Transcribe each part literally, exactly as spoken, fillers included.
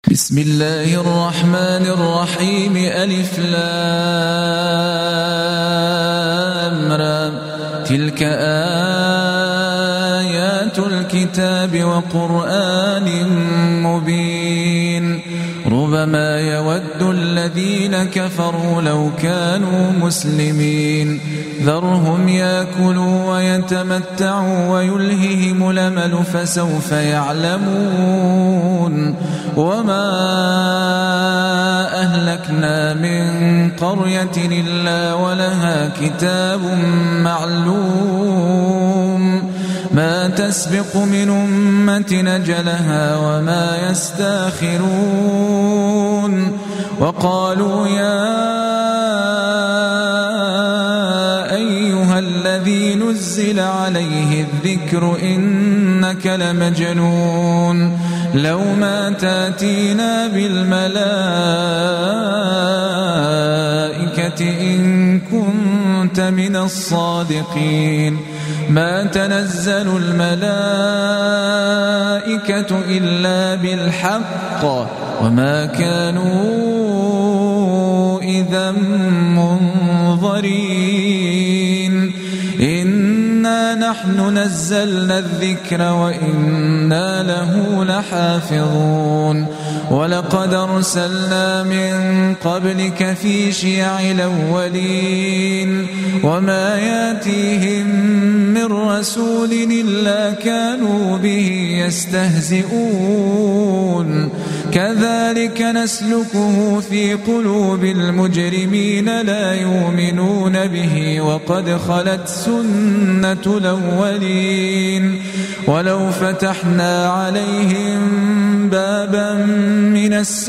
بسم الله الرحمن الرحيم ألف لام را تلك آيات الكتاب وقرآن مبين ربما يود الذين كفروا لو كانوا مسلمين ذرهم يأكلوا ويتمتعوا ويلههم الأمل فسوف يعلمون وما أهلكنا من قرية إلا ولها كتاب معلوم ما تسبق من أمة أجلها وما يستاخرون وقالوا يا أيها الذي نزل عليه الذكر إنك لمجنون لو ما تاتينا بالملائكة إن كنت من الصادقين ما تنزل الملائكة إلا بالحق وما كانوا إذا منظرين إنا نحن نزلنا الذكر وإنا له لحافظون ولقد أرسلنا من قبلك في شيع الأولين وما ياتيهم من رسول إلا كانوا به يستهزئون كذلك نسلكه في قلوب المجرمين لا يؤمنون به وقد خلت سنة الأولين ولو فتحنا عليهم بابا من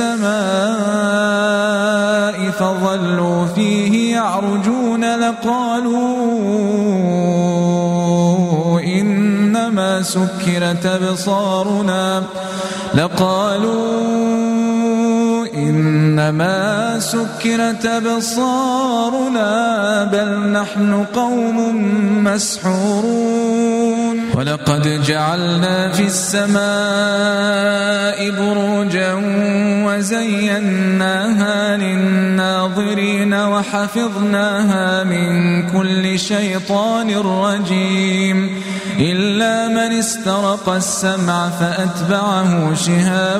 السماء فظلوا فيه يعرجون لقالوا إنما سكرت أبصارنا لقالوا إنما سكرت أبصارنا بل نحن قوم مسحورون ولقد جعلنا في السماء بروجا وزيناها للناظرين وحفظناها من كل شيطان رجيم إلا من استرق السمع فأتبعه شهاب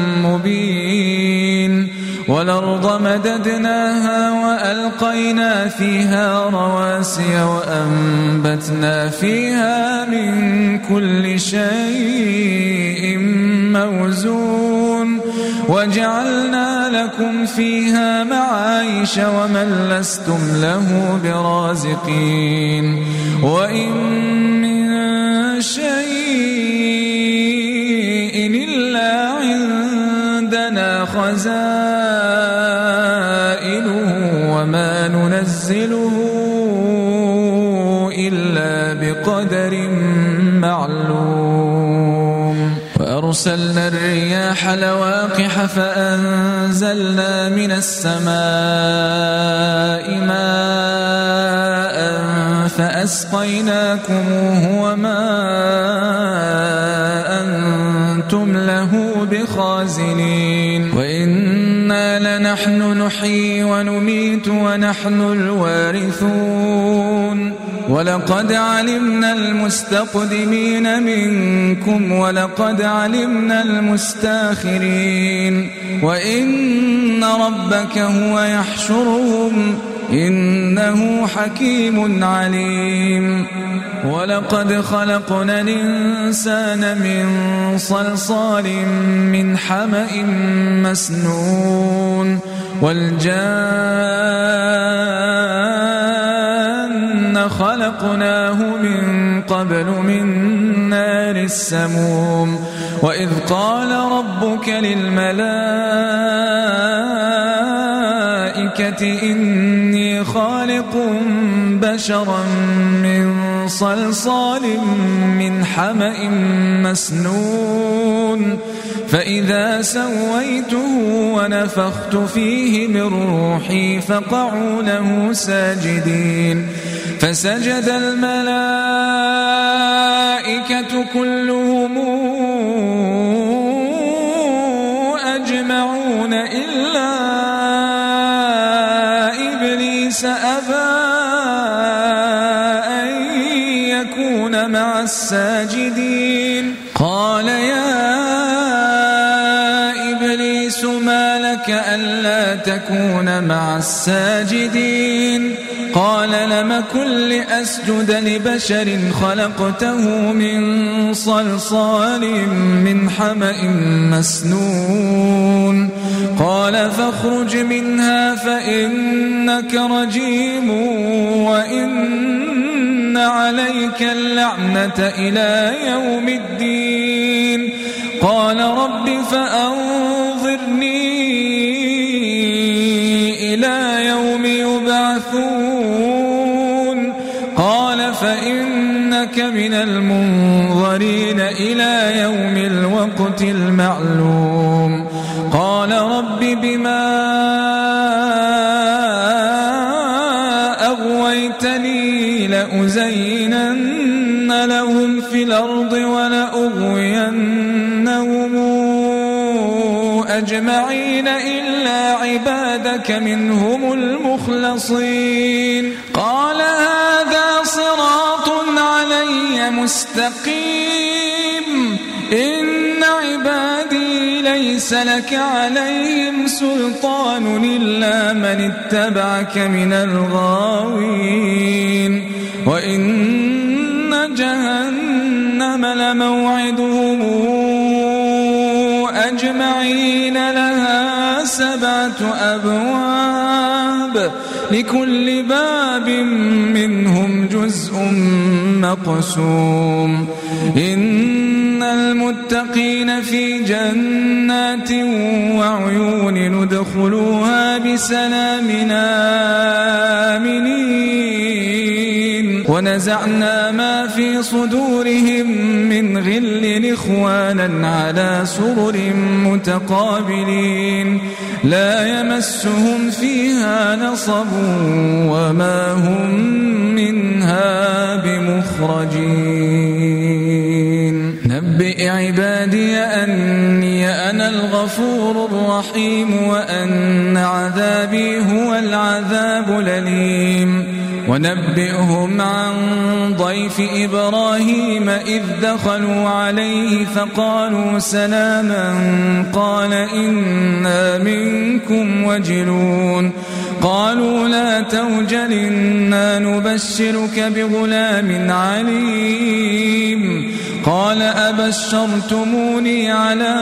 مبين والأرض مددناها وألقينا فيها رواسي وأنبتنا فيها من كل شيء موزون وجعلنا لكم فيها معايش ومن لستم له برازقين وإن من شيء إلا عندنا خزائنه وما ننزله إلا بقدر معلوم وأرسلنا الرياح لواقح فأنزلنا من السماء ماء فأسقيناكموه وما أنتم له بخازنين وإنا لنحن نحيي ونميت ونحن الوارثون ولقد علمنا المستقدمين منكم ولقد علمنا المستاخرين وإن ربك هو يحشرهم إنه حكيم عليم ولقد خلقنا الإنسان من صلصال من حمأ مسنون والجان خلقناه من قبل من نار السموم وإذ قال ربك للملائكة إني خالق بشرا من صلصال من حمأ مسنون فإذا سويته ونفخت فيه من روحي فقعوا له ساجدين فسجد الملائكة كلهم أجمعون إلا إبليس أبى أن يكون مع الساجدين قال يا إبليس ما لك ألا تكون مع الساجدين قال لم كن لأسجد لبشر خلقته من صلصال من حمأ مسنون قال فاخرج منها فإنك رجيم وإن عليك اللعنة إلى يوم الدين قال رب فأنظرني إلى يوم يبعثون قال فإنك من المنظرين إلى يوم الوقت المعلوم قال رب بما أغويتني لأزينن لهم في الأرض ولأغوينهم أجمعين إلا عبادك منهم المخلصين قال هذا صراط علي مستقيم إن عبادي ليس لك عليهم سلطان إلا من اتبعك من الغاوين وإن جهنم لموعدهم أجمعين لها سبعة أبواب لكل باب منهم جزء مقسوم إن المتقين في جنات وعيون ندخلوها بسلام آمنين ونزعنا ما في صدورهم من غل إخوانا على سرر متقابلين لا يمسهم فيها نصب وما هم منها بمخرجين نبئ عبادي أني أنا الغفور الرحيم وأن عذابي هو العذاب الأليم ونبئهم عن ضيف إبراهيم إذ دخلوا عليه فقالوا سلاما قال إنا منكم وجلون قالوا لا توجل إنا نبشرك بغلام عليم قال أبشرتموني على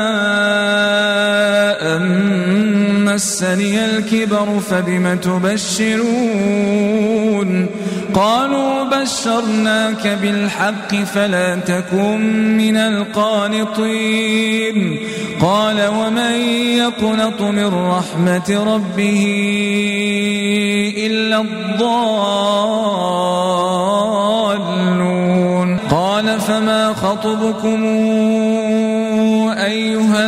أن مسني الكبر فبم تبشرون قالوا بشرناك بالحق فلا تكن من القانطين قال ومن يقنط من رحمة ربه إلا الضالون قال فما خطبكم أيها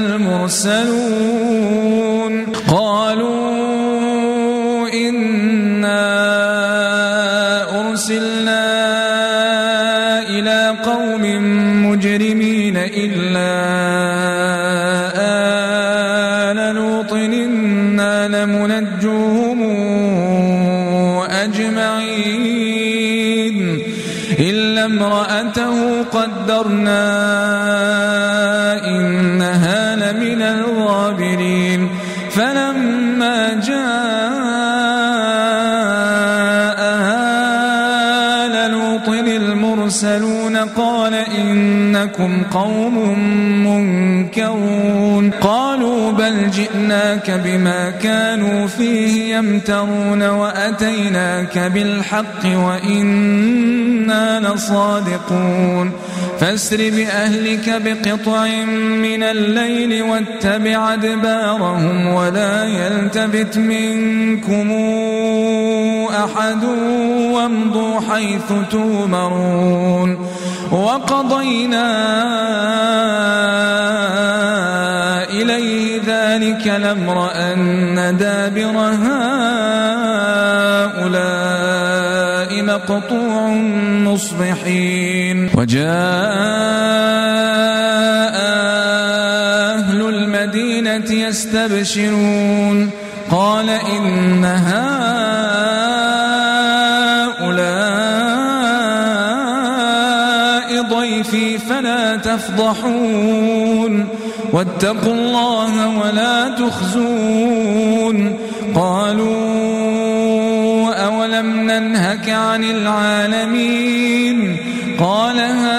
المرسلون قالوا إنا أرسلنا إلى قوم مجرمين إلا آل لوط إنا لمنجوهم أجمعين إلا امرأته قدرنا إنها لمن الغابرين فلما جاء آل لوط المرسلون قال إنكم قوم منكرون قالوا بل جئناك بما كانوا فيه يمترون وأتيناك بالحق وإنا لصادقون فاسر بأهلك بقطع من الليل واتبع أدبارهم ولا يلتفت منكم أحد وامضوا حيث تؤمرون وقضينا إليه ذلك الأمر أن دابر هؤلاء مقطوع مصبحين وجاء أهل المدينة المدينة يستبشرون قال إن هؤلاء ضيفي فلا تفضحون واتقوا الله ولا تخزون قالوا أولم ننهك عن العالمين قال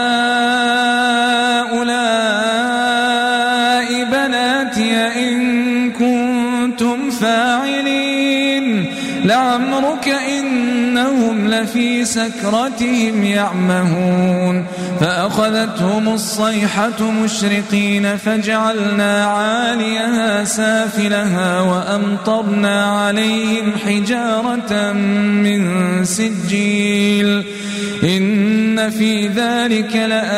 هؤلاء بناتي إن كنتم فاعلين لعمرك إنهم لفي سكرتهم يعمهون فأخذتهم الصيحة مشرقين فجعلنا عاليها سافلها وأمطرنا عليهم حجارة من سجيل إن في ذلك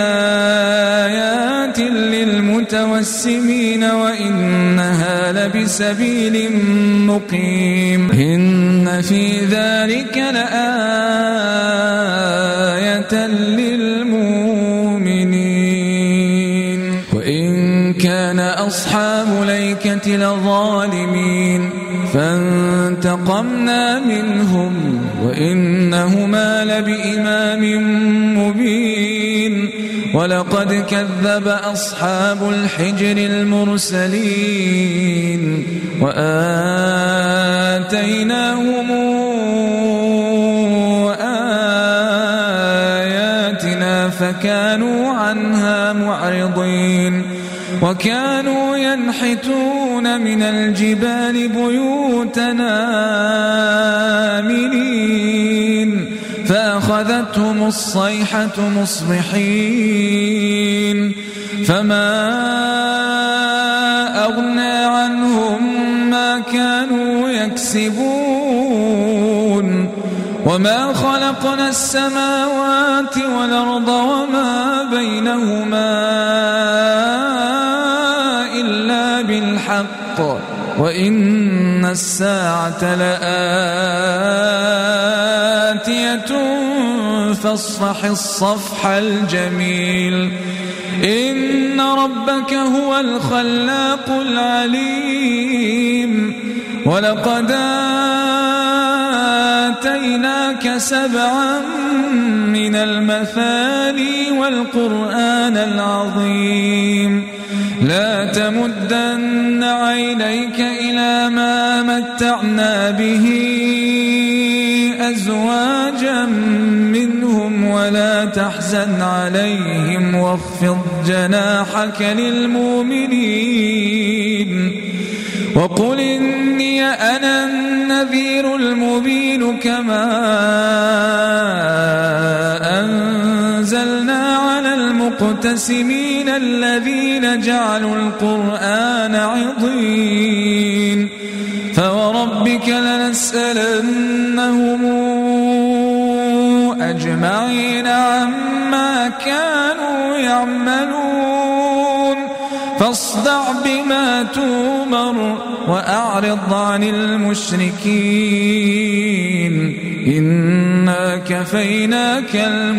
لآيات للمتوسمين وإنها لبسبيل مقيم إن في ذلك لآية للمؤمنين وإن كان أصحاب ليكة لظالمين فانتقمنا منهم وإنهما لبإمام مبين ولقد كذب أصحاب الحجر المرسلين وآتيناهم آياتنا فكانوا عنها معرضين وكانوا ينحتون من الجبال بيوتنا آمنين فأخذتهم الصيحة مصبحين فما أغنى عنهم ما كانوا يكسبون وما خلقنا السماوات والأرض وما بينهما إلا بالحق وإن الساعة لآتية فاصفح الصفح الجميل إن ربك هو الخلاق العليم ولقد آتيناك سبعا من المثاني والقرآن العظيم لا تمدن عينيك إلى ما متعنا به أزواجا منهم ولا تحزن عليهم واخفض جناحك للمؤمنين وقل إني أنا النذير المبين كما أنزلنا على المقتسمين الذين جعلوا القرآن عضين فوربك لنسألنهم أجمعين عما كانوا يعملون فاصدع بما تؤمر وأعرض عن المشركين إنا كفيناك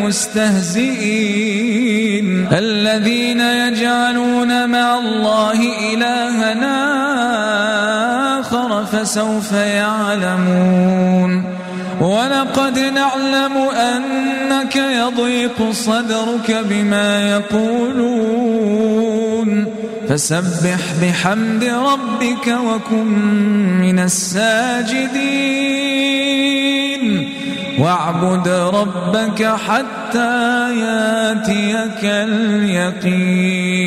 المستهزئين الذين يجعلون مع الله إلهنا آخر فسوف يعلمون ولقد نعلم أنك يضيق صدرك بما يقولون فسبح بحمد ربك وكن من الساجدين واعبد ربك حتى ياتيك اليقين.